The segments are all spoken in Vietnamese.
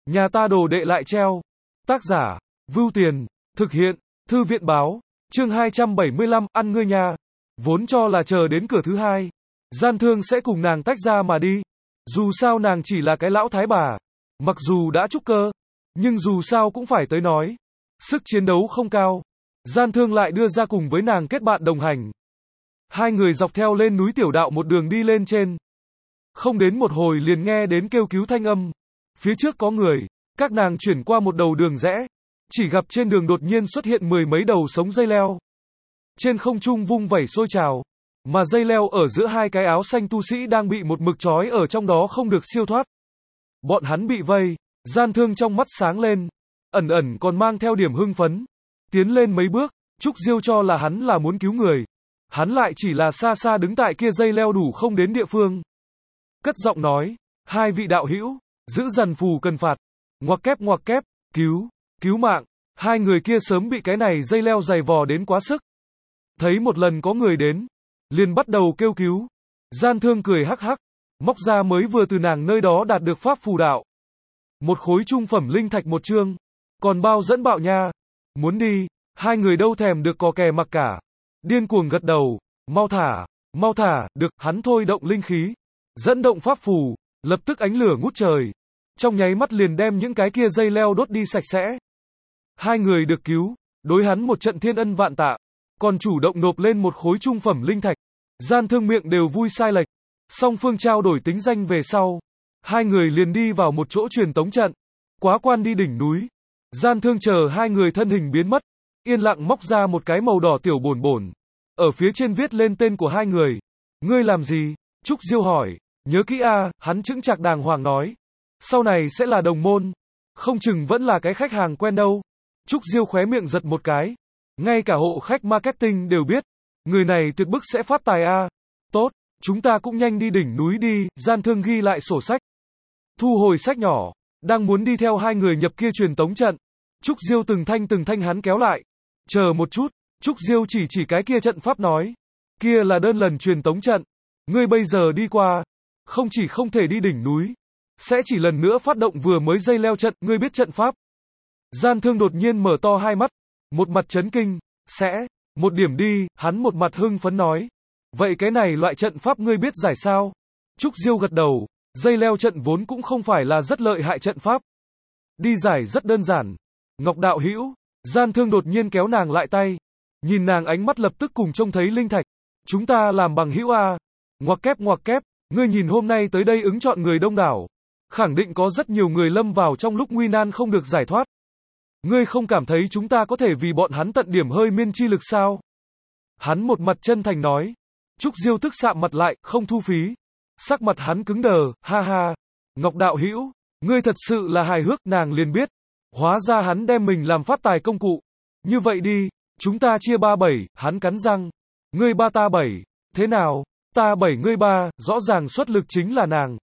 Nhà ta đồ đệ lại treo. Tác giả, Vưu Tiền, thực hiện, Thư viện báo, chương 275, ăn ngươi nha. Vốn cho là chờ đến cửa thứ hai, Gian Thương sẽ cùng nàng tách ra mà đi. Dù sao nàng chỉ là cái lão thái bà. Mặc dù đã trúc cơ, nhưng dù sao cũng phải tới nói. Sức chiến đấu không cao. Gian Thương lại đưa ra cùng với nàng kết bạn đồng hành. Hai người dọc theo lên núi tiểu đạo một đường đi lên trên. Không đến một hồi liền nghe đến kêu cứu thanh âm. Phía trước có người, các nàng chuyển qua một đầu đường rẽ. Chỉ gặp trên đường đột nhiên xuất hiện 10 mấy đầu sống dây leo. Trên không trung vung vẩy sôi trào. Mà dây leo ở giữa hai cái áo xanh tu sĩ đang bị một mực trói ở trong đó không được siêu thoát. Bọn hắn bị vây, Gian Thương trong mắt sáng lên. Ẩn ẩn còn mang theo điểm hưng phấn. Tiến lên mấy bước, Trúc Diêu cho là hắn là muốn cứu người. Hắn lại chỉ là xa xa đứng tại kia dây leo đủ không đến địa phương. Cất giọng nói, hai vị đạo hữu, giữ dằn phù cần phạt. Ngoặc kép, cứu mạng. Hai người kia sớm bị cái này dây leo dày vò đến quá sức. Thấy một lần có người đến, liền bắt đầu kêu cứu. Gian Thương cười hắc hắc, móc ra mới vừa từ nàng nơi đó đạt được pháp phù đạo. Một khối trung phẩm linh thạch một chương, còn bao dẫn bạo nha. Muốn đi, hai người đâu thèm được cò kè mặc cả. Điên cuồng gật đầu, mau thả, được, hắn thôi động linh khí. Dẫn động pháp phù, lập tức ánh lửa ngút trời. Trong nháy mắt liền đem những cái kia dây leo đốt đi sạch sẽ. Hai người được cứu, đối hắn một trận thiên ân vạn tạ. Còn chủ động nộp lên một khối trung phẩm linh thạch. Gian Thương miệng đều vui sai lệch. Song phương trao đổi tính danh về sau. Hai người liền đi vào một chỗ truyền tống trận. Quá quan đi đỉnh núi. Gian Thương chờ hai người thân hình biến mất. Yên lặng móc ra một cái màu đỏ tiểu bổn bổn. Ở phía trên viết lên tên của hai người. Ngươi làm gì? Trúc Diêu hỏi. Nhớ kỹ a, hắn chững chạc đàng hoàng nói. Sau này sẽ là đồng môn. Không chừng vẫn là cái khách hàng quen đâu. Trúc Diêu khóe miệng giật một cái. Ngay cả hộ khách marketing đều biết. Người này tuyệt bức sẽ phát tài a. Tốt, chúng ta cũng nhanh đi đỉnh núi đi. Gian Thương ghi lại sổ sách. Thu hồi sách nhỏ. Đang muốn đi theo hai người nhập kia truyền tống trận. Trúc Diêu từng thanh hắn kéo lại. Chờ một chút. Trúc Diêu chỉ cái kia trận pháp nói. Kia là đơn lần truyền tống trận. Ngươi bây giờ đi qua. Không chỉ không thể đi đỉnh núi. Sẽ chỉ lần nữa phát động vừa mới dây leo trận. Ngươi biết trận pháp. Gian Thương đột nhiên mở to hai mắt. Một mặt chấn kinh. Một điểm đi. Hắn một mặt hưng phấn nói. Vậy cái này loại trận pháp ngươi biết giải sao? Trúc Diêu gật đầu. Dây leo trận vốn cũng không phải là rất lợi hại trận pháp. Đi giải rất đơn giản. Ngọc đạo hữu. Gian Thương đột nhiên kéo nàng lại tay. Nhìn nàng ánh mắt lập tức cùng trông thấy linh thạch. Chúng ta làm bằng hữu a. Ngoặc kép. Ngươi nhìn hôm nay tới đây ứng chọn người đông đảo. Khẳng định có rất nhiều người lâm vào trong lúc nguy nan không được giải thoát. Ngươi không cảm thấy chúng ta có thể vì bọn hắn tận điểm hơi miên chi lực sao? Hắn một mặt chân thành nói. Trúc Diêu tức sạm mặt lại, không thu phí. Sắc mặt hắn cứng đờ, ha ha. Ngọc đạo hữu, ngươi thật sự là hài hước, nàng liền biết. Hóa ra hắn đem mình làm phát tài công cụ. Như vậy đi, chúng ta chia 3-7, hắn cắn răng. Ngươi 3 ta 7, thế nào? Ta 7 ngươi 3, rõ ràng xuất lực chính là nàng.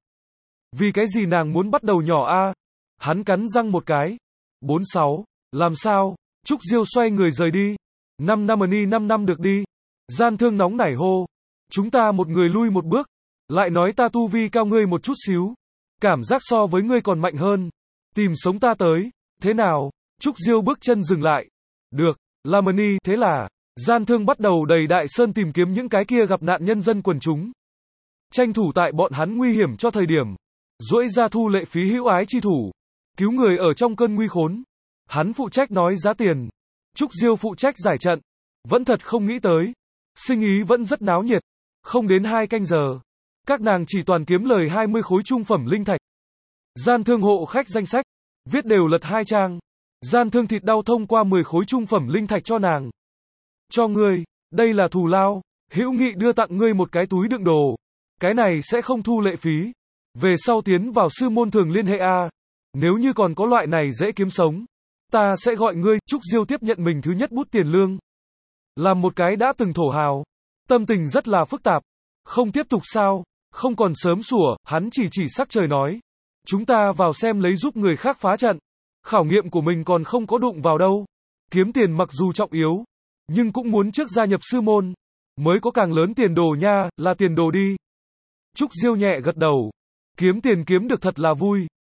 Vì cái gì nàng muốn bắt đầu nhỏ a? Hắn cắn răng một cái. 4-6, làm sao? Trúc Diêu xoay người rời đi. 5 năm được đi. Gian Thương nóng nảy hô. Chúng ta một người lui một bước. Lại nói ta tu vi cao ngươi một chút xíu. Cảm giác so với ngươi còn mạnh hơn. Tìm sống ta tới. Thế nào? Trúc Diêu bước chân dừng lại. Được, Lamani, thế là Gian Thương bắt đầu đầy Đại Sơn tìm kiếm những cái kia gặp nạn nhân dân quần chúng. Tranh thủ tại bọn hắn nguy hiểm cho thời điểm. Duỗi ra thu lệ phí hữu ái chi thủ. Cứu người ở trong cơn nguy khốn. Hắn phụ trách nói giá tiền. Trúc Diêu phụ trách giải trận. Vẫn thật không nghĩ tới. Sinh ý vẫn rất náo nhiệt. Không đến 2 canh giờ. Các nàng chỉ toàn kiếm lời 20 khối trung phẩm linh thạch. Gian Thương hộ khách danh sách. Viết đều lật 2 trang. Gian Thương thịt đau thông qua 10 khối trung phẩm linh thạch cho nàng. Cho ngươi, đây là thù lao. Hữu nghị đưa tặng ngươi một cái túi đựng đồ. Cái này sẽ không thu lệ phí. Về sau tiến vào sư môn thường liên hệ a. Nếu như còn có loại này dễ kiếm sống, ta sẽ gọi ngươi. Trúc Diêu tiếp nhận mình thứ nhất bút tiền lương. Làm một cái đã từng thổ hào. Tâm tình rất là phức tạp. Không tiếp tục sao? Không còn sớm sủa, hắn chỉ sắc trời nói. Chúng ta vào xem lấy giúp người khác phá trận. Khảo nghiệm của mình còn không có đụng vào đâu. Kiếm tiền mặc dù trọng yếu, nhưng cũng muốn trước gia nhập sư môn. Mới có càng lớn tiền đồ nha, là tiền đồ đi. Trúc Diêu nhẹ gật đầu. Kiếm tiền kiếm được thật là vui.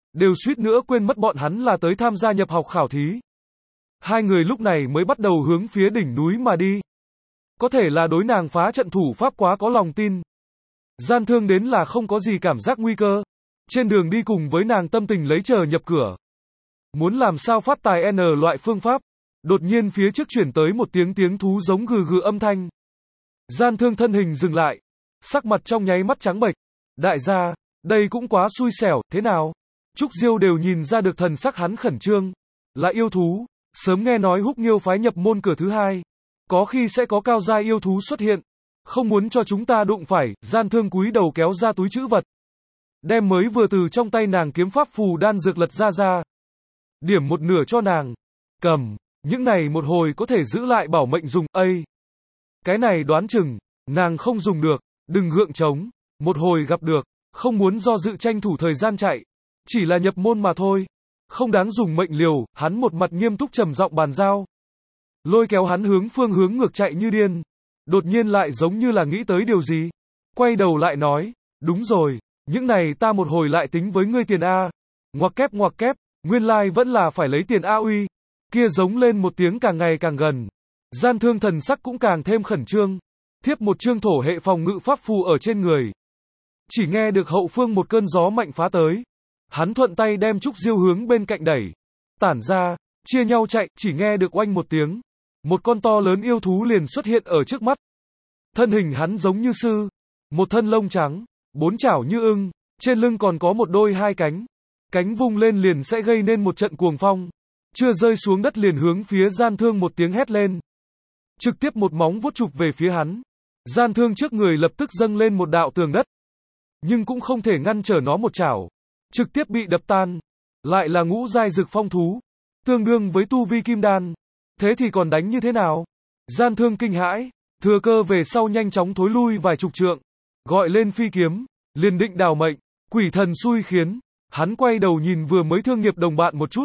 đều suýt nữa quên mất bọn hắn là tới tham gia nhập học khảo thí. Hai người lúc này mới bắt đầu hướng phía đỉnh núi mà đi. Có thể là đối nàng phá trận thủ pháp quá có lòng tin. Gian Thương đến là không có gì cảm giác nguy cơ. Trên đường đi cùng với nàng tâm tình lấy chờ nhập cửa. Muốn làm sao phát tài N loại phương pháp. Đột nhiên phía trước chuyển tới một tiếng thú giống gừ gừ âm thanh. Gian Thương thân hình dừng lại. Sắc mặt trong nháy mắt trắng bệch. Đại gia, đây cũng quá xui xẻo, thế nào? Trúc Diêu đều nhìn ra được thần sắc hắn khẩn trương. Là yêu thú. Sớm nghe nói Húc Nghiêu phái nhập môn cửa thứ hai. Có khi sẽ có cao giai yêu thú xuất hiện. Không muốn cho chúng ta đụng phải. Gian Thương cúi đầu kéo ra túi trữ vật. Đem mới vừa từ trong tay nàng kiếm pháp phù đan dược lật ra. Điểm một nửa cho nàng. Cầm, những này một hồi có thể giữ lại bảo mệnh dùng. Ây! Cái này đoán chừng, nàng không dùng được. Đừng gượng trống. Một hồi gặp được. Không muốn do dự tranh thủ thời gian chạy. Chỉ là nhập môn mà thôi. Không đáng dùng mệnh liều. Hắn một mặt nghiêm túc trầm giọng bàn giao. Lôi kéo hắn hướng phương hướng ngược chạy như điên. Đột nhiên lại giống như là nghĩ tới điều gì. Quay đầu lại nói. Đúng rồi. Những này ta một hồi lại tính với ngươi tiền A. Ngoặc kép. Nguyên lai vẫn là phải lấy tiền A uy. Kia giống lên một tiếng càng ngày càng gần. Gian Thương thần sắc cũng càng thêm khẩn trương. Thiếp một chương thổ hệ phòng ngự pháp phù ở trên người. Chỉ nghe được hậu phương một cơn gió mạnh phá tới. Hắn thuận tay đem Trúc Diêu hướng bên cạnh đẩy. Tản ra, chia nhau chạy, chỉ nghe được oanh một tiếng. Một con to lớn yêu thú liền xuất hiện ở trước mắt. Thân hình hắn giống như sư. Một thân lông trắng, bốn chảo như ưng, trên lưng còn có một đôi hai cánh. Cánh vung lên liền sẽ gây nên một trận cuồng phong. Chưa rơi xuống đất liền hướng phía Gian Thương một tiếng hét lên. Trực tiếp một móng vuốt chụp về phía hắn. Gian Thương trước người lập tức dâng lên một đạo tường đất. Nhưng cũng không thể ngăn trở nó một chảo. Trực tiếp bị đập tan. Lại là ngũ giai dực phong thú. Tương đương với tu vi kim đan. Thế thì còn đánh như thế nào? Gian Thương kinh hãi. Thừa cơ về sau nhanh chóng thối lui vài chục trượng. Gọi lên phi kiếm. Liền định đào mệnh. Quỷ thần xui khiến. Hắn quay đầu nhìn vừa mới thương nghiệp đồng bạn một chút.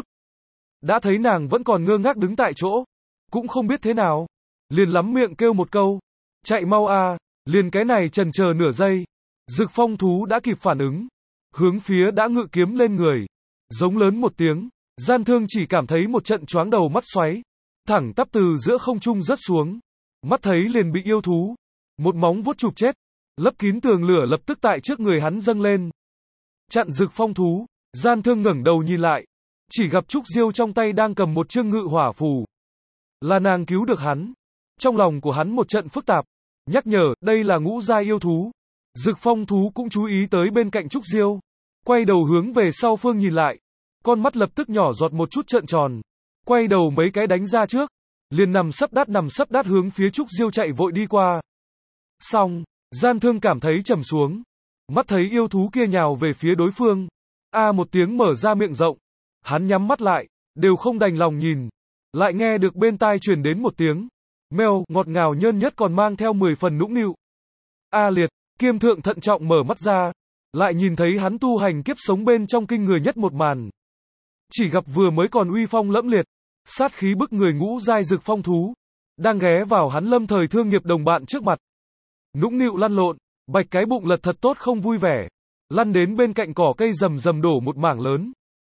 Đã thấy nàng vẫn còn ngơ ngác đứng tại chỗ. Cũng không biết thế nào. Liền lắm miệng kêu một câu. Chạy mau a. Liền cái này chần chờ nửa giây. Dực phong thú đã kịp phản ứng. Hướng phía đã ngự kiếm lên người. Giống lớn một tiếng. Gian Thương chỉ cảm thấy một trận choáng đầu mắt xoáy. Thẳng tắp từ giữa không trung rớt xuống. Mắt thấy liền bị yêu thú. Một móng vuốt chụp chết. Lấp kín tường lửa lập tức tại trước người hắn dâng lên. Chặn dực phong thú. Gian Thương ngẩng đầu nhìn lại. Chỉ gặp Trúc Diêu trong tay đang cầm một chương ngự hỏa phù. Là nàng cứu được hắn. Trong lòng của hắn một trận phức tạp. Nhắc nhở, đây là ngũ giai yêu thú. Dực phong thú cũng chú ý tới bên cạnh Trúc Diêu. Quay đầu hướng về sau phương nhìn lại. Con mắt lập tức nhỏ giọt một chút trợn tròn. Quay đầu mấy cái đánh ra trước. Liền nằm sấp đát hướng phía Trúc Diêu chạy vội đi qua. Xong, Gian Thương cảm thấy trầm xuống. Mắt thấy yêu thú kia nhào về phía đối phương. Một tiếng mở ra miệng rộng. Hắn nhắm mắt lại, đều không đành lòng nhìn. Lại nghe được bên tai truyền đến một tiếng. Mèo, ngọt ngào nhơn nhất còn mang theo 10 phần nũng nịu. Liệt, Kiêm Thượng thận trọng mở mắt ra. Lại nhìn thấy hắn tu hành kiếp sống bên trong kinh người nhất một màn. Chỉ gặp vừa mới còn uy phong lẫm liệt. Sát khí bức người ngũ giai dực phong thú. Đang ghé vào hắn lâm thời thương nghiệp đồng bạn trước mặt. Nũng nịu lăn lộn, bạch cái bụng lật thật tốt không vui vẻ. Lăn đến bên cạnh cỏ cây rầm rầm đổ một mảng lớn.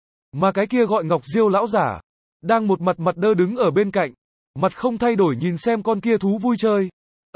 Mà cái kia gọi Ngọc Diêu lão giả. Đang một mặt đơ đứng ở bên cạnh. Mặt không thay đổi nhìn xem con kia thú vui chơi.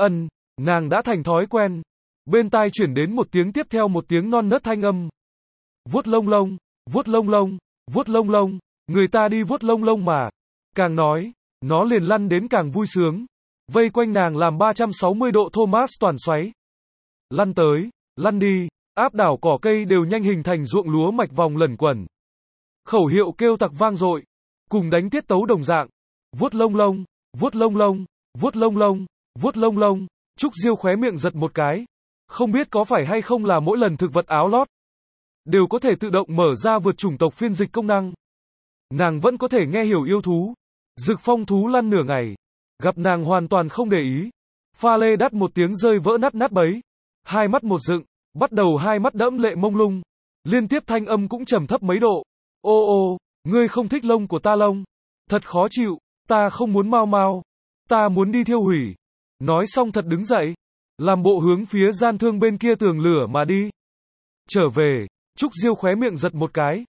Nàng đã thành thói quen. Bên tai chuyển đến một tiếng tiếp theo một tiếng non nớt thanh âm. Vuốt lông lông, vuốt lông lông, vuốt lông lông. Người ta đi vuốt lông lông mà. Càng nói, nó liền lăn đến càng vui sướng. Vây quanh nàng làm 360 độ Thomas toàn xoáy. Lăn tới, lăn đi, áp đảo cỏ cây đều nhanh hình thành ruộng lúa mạch vòng lẩn quẩn. Khẩu hiệu kêu tặc vang dội, cùng đánh tiết tấu đồng dạng. Vuốt lông lông, vuốt lông lông, vuốt lông lông, vuốt lông lông. Trúc Diêu khóe miệng giật một cái. Không biết có phải hay không là mỗi lần thực vật áo lót đều có thể tự động mở ra vượt chủng tộc phiên dịch công năng. Nàng vẫn có thể nghe hiểu yêu thú. Dực phong thú lăn nửa ngày. Gặp nàng hoàn toàn không để ý. Pha lê đắt một tiếng rơi vỡ nát bấy. Hai mắt một dựng, bắt đầu hai mắt đẫm lệ mông lung. Liên tiếp thanh âm cũng trầm thấp mấy độ. Ô, ngươi không thích lông của ta lông. Thật khó chịu, ta không muốn mau mau. Ta muốn đi thiêu hủy. Nói xong thật đứng dậy. Làm bộ hướng phía Gian Thương bên kia tường lửa mà đi. Trở về, Trúc Diêu khóe miệng giật một cái.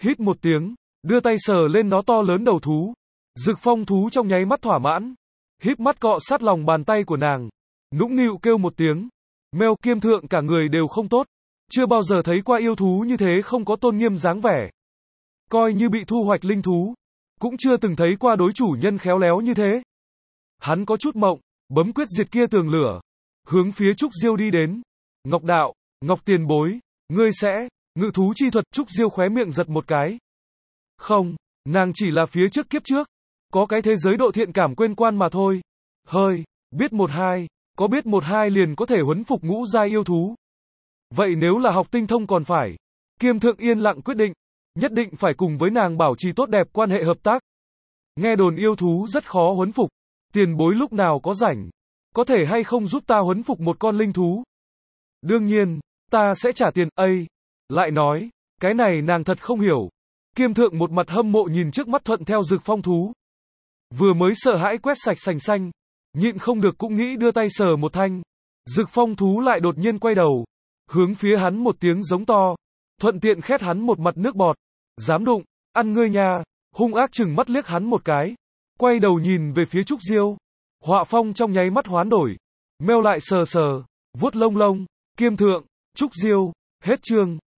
Hít một tiếng, đưa tay sờ lên nó to lớn đầu thú. Dực phong thú trong nháy mắt thỏa mãn, híp mắt cọ sát lòng bàn tay của nàng. Nũng nịu kêu một tiếng. Mèo Kiêm Thượng cả người đều không tốt. Chưa bao giờ thấy qua yêu thú như thế không có tôn nghiêm dáng vẻ. Coi như bị thu hoạch linh thú, cũng chưa từng thấy qua đối chủ nhân khéo léo như thế. Hắn có chút mộng, bấm quyết diệt kia tường lửa, hướng phía Trúc Diêu đi đến. Ngọc đạo, Ngọc tiền bối, ngươi sẽ, ngự thú chi thuật. Trúc Diêu khóe miệng giật một cái. Không, nàng chỉ là phía trước kiếp trước, có cái thế giới độ thiện cảm quên quan mà thôi. Hơi, biết một hai, có biết một hai liền có thể huấn phục ngũ giai yêu thú. Vậy nếu là học tinh thông còn phải. Kiêm Thượng yên lặng quyết định, nhất định phải cùng với nàng bảo trì tốt đẹp quan hệ hợp tác. Nghe đồn yêu thú rất khó huấn phục, tiền bối lúc nào có rảnh, có thể hay không giúp ta huấn phục một con linh thú? Đương nhiên, ta sẽ trả tiền. Ây, lại nói, cái này nàng thật không hiểu. Kiêm Thượng một mặt hâm mộ nhìn trước mắt thuận theo Dực phong thú. Vừa mới sợ hãi quét sạch sành xanh, nhịn không được cũng nghĩ đưa tay sờ một thanh. Dực phong thú lại đột nhiên quay đầu, hướng phía hắn một tiếng giống to, thuận tiện khét hắn một mặt nước bọt. Dám đụng, ăn ngươi nha. Hung ác chừng mắt liếc hắn một cái, quay đầu nhìn về phía Trúc Diêu. Họa phong trong nháy mắt hoán đổi, meo lại sờ sờ, vuốt lông lông. Kiêm Thượng, Trúc Diêu, hết chương.